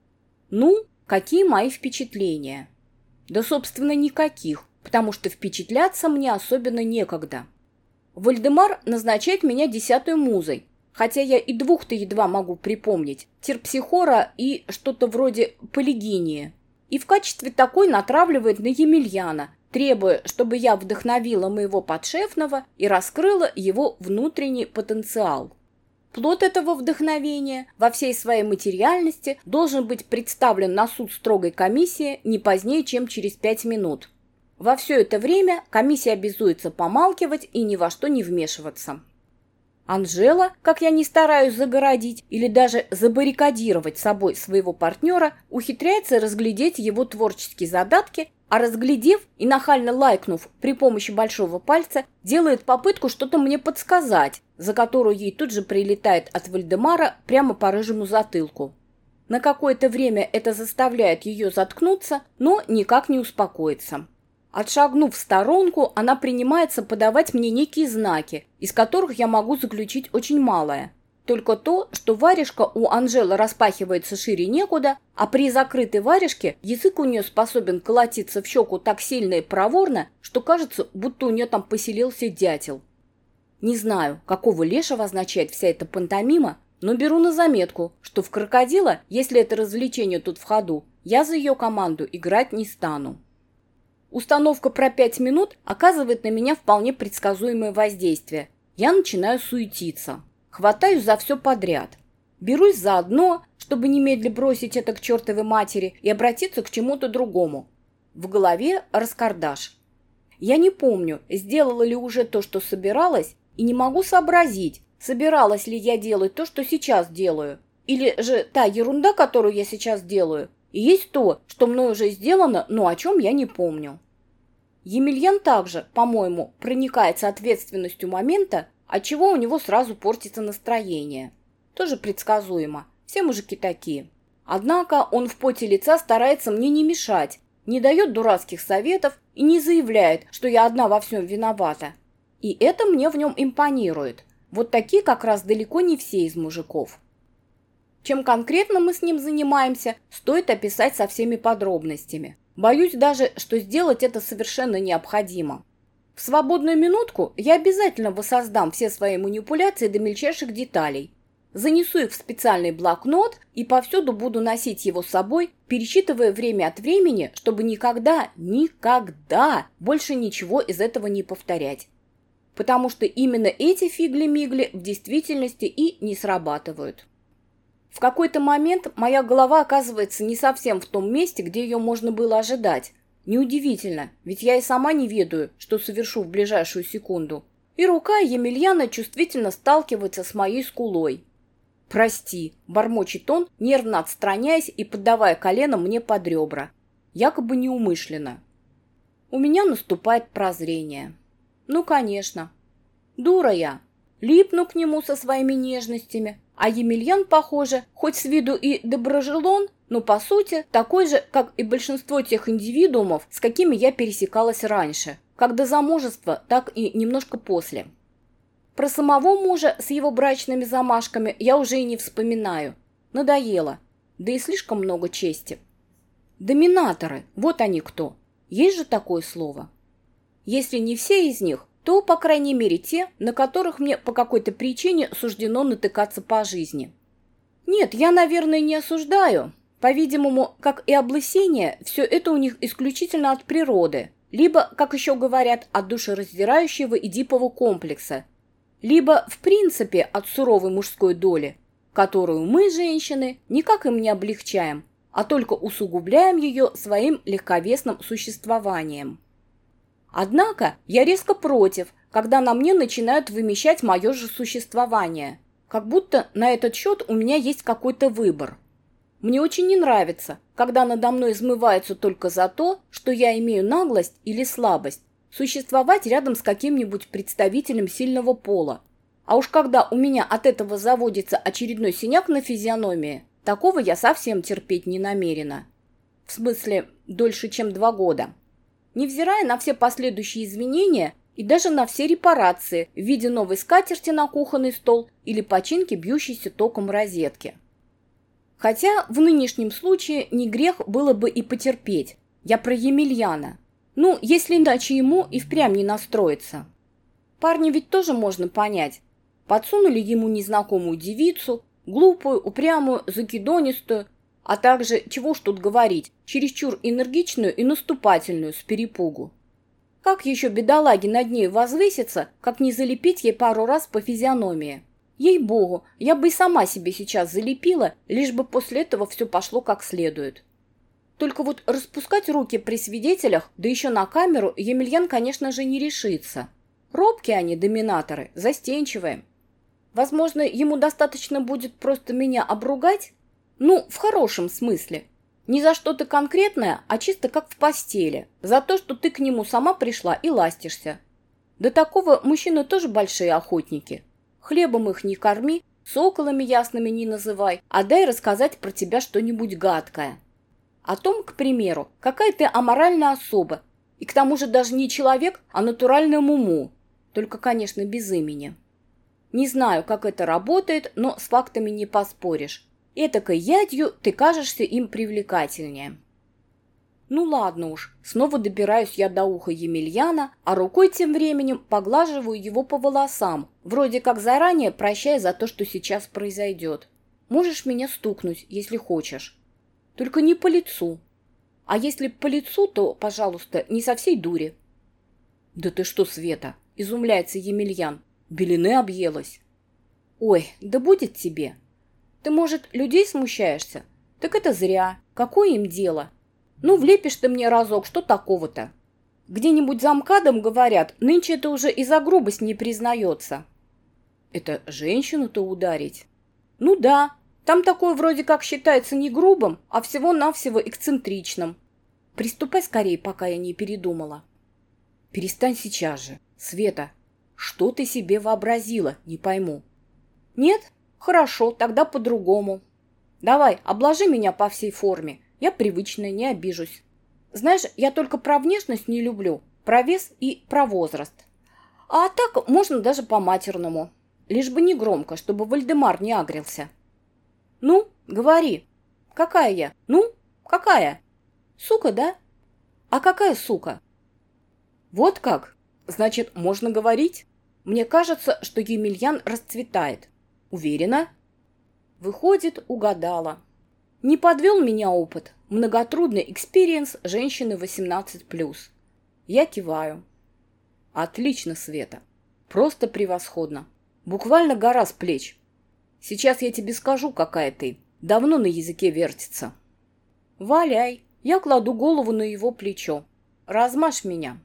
Ну, какие мои впечатления? Да, собственно, никаких, потому что впечатляться мне особенно некогда. Вальдемар назначает меня десятой музой, хотя я и двух-то едва могу припомнить, Терпсихора и что-то вроде Полигинии. И в качестве такой натравливает на Емельяна, требуя, чтобы я вдохновила моего подшефного и раскрыла его внутренний потенциал. Плод этого вдохновения во всей своей материальности должен быть представлен на суд строгой комиссии не позднее, чем через пять минут. Во все это время комиссия обязуется помалкивать и ни во что не вмешиваться. Анжела, как я не стараюсь загородить или даже забаррикадировать собой своего партнера, ухитряется разглядеть его творческие задатки, а разглядев и нахально лайкнув при помощи большого пальца, делает попытку что-то мне подсказать, за которую ей тут же прилетает от Вальдемара прямо по рыжему затылку. На какое-то время это заставляет ее заткнуться, но никак не успокоиться. Отшагнув в сторонку, она принимается подавать мне некие знаки, из которых я могу заключить очень малое. Только то, что варежка у Анжелы распахивается шире некуда, а при закрытой варежке язык у нее способен колотиться в щеку так сильно и проворно, что кажется, будто у нее там поселился дятел. Не знаю, какого лешего означает вся эта пантомима, но беру на заметку, что в крокодила, если это развлечение тут в ходу, я за ее команду играть не стану. Установка про пять минут оказывает на меня вполне предсказуемое воздействие. Я начинаю суетиться. Хватаюсь за все подряд. Берусь за одно, чтобы немедля бросить это к чертовой матери и обратиться к чему-то другому. В голове раскардаш. Я не помню, сделала ли уже то, что собиралась, и не могу сообразить, собиралась ли я делать то, что сейчас делаю. Или же та ерунда, которую я сейчас делаю, и есть то, что мной уже сделано, но о чем я не помню. Емельян также, по-моему, проникается ответственностью момента, отчего у него сразу портится настроение. Тоже предсказуемо. Все мужики такие. Однако он в поте лица старается мне не мешать, не дает дурацких советов и не заявляет, что я одна во всем виновата. И это мне в нем импонирует. Вот такие как раз далеко не все из мужиков. Чем конкретно мы с ним занимаемся, стоит описать со всеми подробностями. Боюсь даже, что сделать это совершенно необходимо. В свободную минутку я обязательно воссоздам все свои манипуляции до мельчайших деталей. Занесу их в специальный блокнот и повсюду буду носить его с собой, пересчитывая время от времени, чтобы никогда, никогда больше ничего из этого не повторять. Потому что именно эти фигли-мигли в действительности и не срабатывают. В какой-то момент моя голова оказывается не совсем в том месте, где ее можно было ожидать. Неудивительно, ведь я и сама не ведаю, что совершу в ближайшую секунду. И рука Емельяна чувствительно сталкивается с моей скулой. «Прости», – бормочет он, нервно отстраняясь и поддавая коленом мне под ребра. Якобы неумышленно. У меня наступает прозрение. Ну, конечно. Дура я. Липну к нему со своими нежностями, а Емельян, похоже, хоть с виду и доброжелон, но по сути такой же, как и большинство тех индивидуумов, с какими я пересекалась раньше, как до замужества, так и немножко после. Про самого мужа с его брачными замашками я уже и не вспоминаю. Надоело. Да и слишком много чести. Доминаторы, вот они кто. Есть же такое слово. Если не все из них, то, по крайней мере, те, на которых мне по какой-то причине суждено натыкаться по жизни. Нет, я, наверное, не осуждаю. По-видимому, как и облысение, все это у них исключительно от природы, либо, как еще говорят, от душераздирающего эдипового комплекса, либо, в принципе, от суровой мужской доли, которую мы, женщины, никак им не облегчаем, а только усугубляем ее своим легковесным существованием. Однако я резко против, когда на мне начинают вымещать мое же существование, как будто на этот счет у меня есть какой-то выбор. Мне очень не нравится, когда надо мной измываются только за то, что я имею наглость или слабость существовать рядом с каким-нибудь представителем сильного пола. А уж когда у меня от этого заводится очередной синяк на физиономии, такого я совсем терпеть не намерена. В смысле, дольше, чем два года. Невзирая на все последующие извинения и даже на все репарации в виде новой скатерти на кухонный стол или починки бьющейся током розетки. Хотя в нынешнем случае не грех было бы и потерпеть. Я про Емельяна. Ну, если иначе ему и впрямь не настроиться. Парня ведь тоже можно понять. Подсунули ему незнакомую девицу, глупую, упрямую, закидонистую, а также, чего ж тут говорить, чересчур энергичную и наступательную с перепугу. Как еще бедолаге над ней возвыситься, как не залепить ей пару раз по физиономии? Ей-богу, я бы и сама себе сейчас залепила, лишь бы после этого все пошло как следует. Только вот распускать руки при свидетелях, да еще на камеру, Емельян, конечно же, не решится. Робкие они, доминаторы, застенчивые. Возможно, ему достаточно будет просто меня обругать? Ну, в хорошем смысле. Не за что-то конкретное, а чисто как в постели. За то, что ты к нему сама пришла и ластишься. До такого мужчины тоже большие охотники. Хлебом их не корми, соколами ясными не называй, а дай рассказать про тебя что-нибудь гадкое. О том, к примеру, какая ты аморальная особа, и к тому же даже не человек, а натуральная муму, только, конечно, без имени. Не знаю, как это работает, но с фактами не поспоришь. Этакой ядью ты кажешься им привлекательнее. Ну ладно уж, снова добираюсь я до уха Емельяна, а рукой тем временем поглаживаю его по волосам, вроде как заранее прощая за то, что сейчас произойдет. Можешь меня стукнуть, если хочешь. Только не по лицу. А если по лицу, то, пожалуйста, не со всей дури. Да ты что, Света, изумляется Емельян, белины объелась. Ой, да будет тебе. Ты, может, людей смущаешься? Так это зря. Какое им дело? Ну, влепишь ты мне разок, что такого-то? Где-нибудь за МКАДом говорят, нынче это уже и за грубость не признается. Это женщину-то ударить? Ну да, там такое вроде как считается не грубым, а всего-навсего эксцентричным. Приступай скорее, пока я не передумала. Перестань сейчас же, Света. Что ты себе вообразила, не пойму. Нет? Хорошо, тогда по-другому. Давай, обложи меня по всей форме. Я привычная, не обижусь. Знаешь, я только про внешность не люблю, про вес и про возраст. А так можно даже по-матерному. Лишь бы не громко, чтобы Вальдемар не агрился. Ну, говори. Какая я? Ну, какая? Сука, да? А какая сука? Вот как? Значит, можно говорить? Мне кажется, что Емельян расцветает. Уверена? Выходит, угадала. Не подвел меня опыт. Многотрудный экспириенс женщины восемнадцать плюс. Я киваю. Отлично, Света. Просто превосходно. Буквально гора с плеч. Сейчас я тебе скажу, какая ты. Давно на языке вертится. Валяй. Я кладу голову на его плечо. Размажь меня.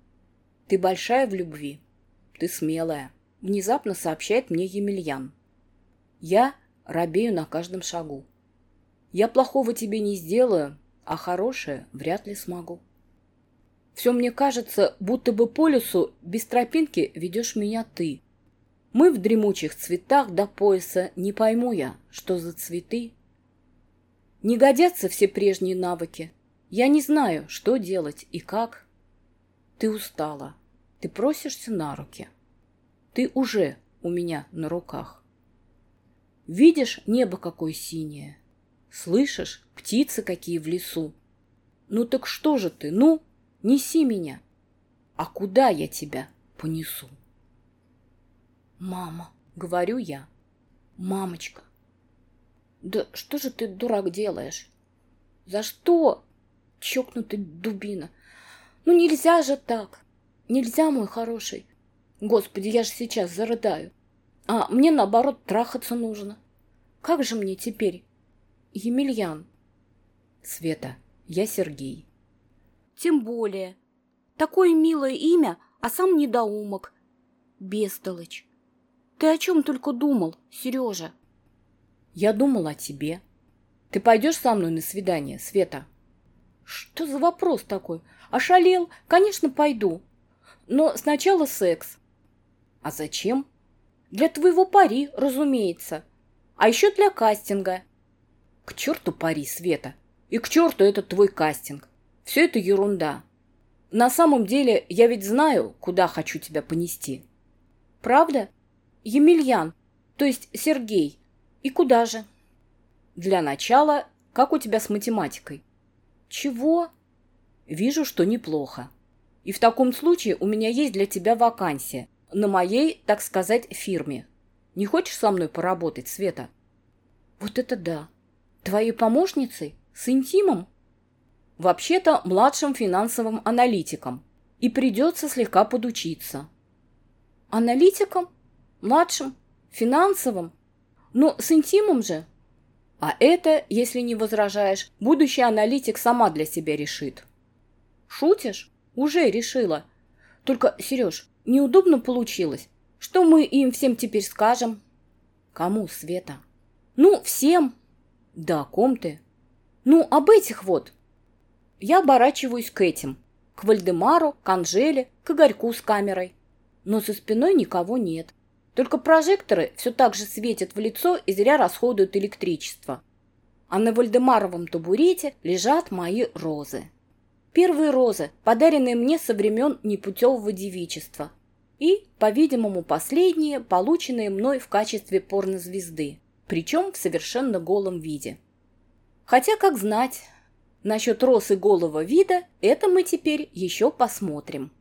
Ты большая в любви. Ты смелая. Внезапно сообщает мне Емельян. Я робею на каждом шагу. Я плохого тебе не сделаю, а хорошее вряд ли смогу. Все мне кажется, будто бы по лесу без тропинки ведешь меня ты. Мы в дремучих цветах до пояса, не пойму я, что за цветы. Не годятся все прежние навыки. Я не знаю, что делать и как. Ты устала. Ты просишься на руки. Ты уже у меня на руках. Видишь, небо какое синее? Слышишь, птицы какие в лесу? Ну так что же ты, ну, неси меня. А куда я тебя понесу? Мама, говорю я. Мамочка. Да что же ты, дурак, делаешь? За что? Чокнутый дубина. Ну нельзя же так. Нельзя, мой хороший. Господи, я же сейчас зарыдаю. А мне, наоборот, трахаться нужно. Как же мне теперь? Емельян. Света, я Сергей. Тем более. Такое милое имя, а сам недоумок. Бестолочь. Ты о чем только думал, Сережа? Я думал о тебе. Ты пойдешь со мной на свидание, Света? Что за вопрос такой? Ошалел? Конечно, пойду. Но сначала секс. А зачем? Для твоего пари, разумеется. А еще для кастинга. К черту пари, Света. И к черту этот твой кастинг. Все это ерунда. На самом деле, я ведь знаю, куда хочу тебя понести. Правда? Емельян, то есть Сергей. И куда же? Для начала, как у тебя с математикой? Чего? Вижу, что неплохо. И в таком случае у меня есть для тебя вакансия на моей, так сказать, фирме. Не хочешь со мной поработать, Света? Вот это да. Твоей помощницей? С интимом? Вообще-то младшим финансовым аналитиком. И придется слегка подучиться. Аналитиком? Младшим? Финансовым? Но с интимом же? А это, если не возражаешь, будущий аналитик сама для себя решит. Шутишь? Уже решила. Только, Сереж, неудобно получилось. Что мы им всем теперь скажем? Кому, Света? Ну, всем. Да о ком ты? Ну, об этих вот. Я оборачиваюсь к этим. К Вальдемару, к Анжеле, к Игорьку с камерой. Но за спиной никого нет. Только прожекторы все так же светят в лицо и зря расходуют электричество. А на Вальдемаровом табурете лежат мои розы. Первые розы, подаренные мне со времен непутевого девичества. И, по-видимому, последние, полученные мной в качестве порнозвезды. Причем в совершенно голом виде. Хотя, как знать, насчет роз и голого вида это мы теперь еще посмотрим.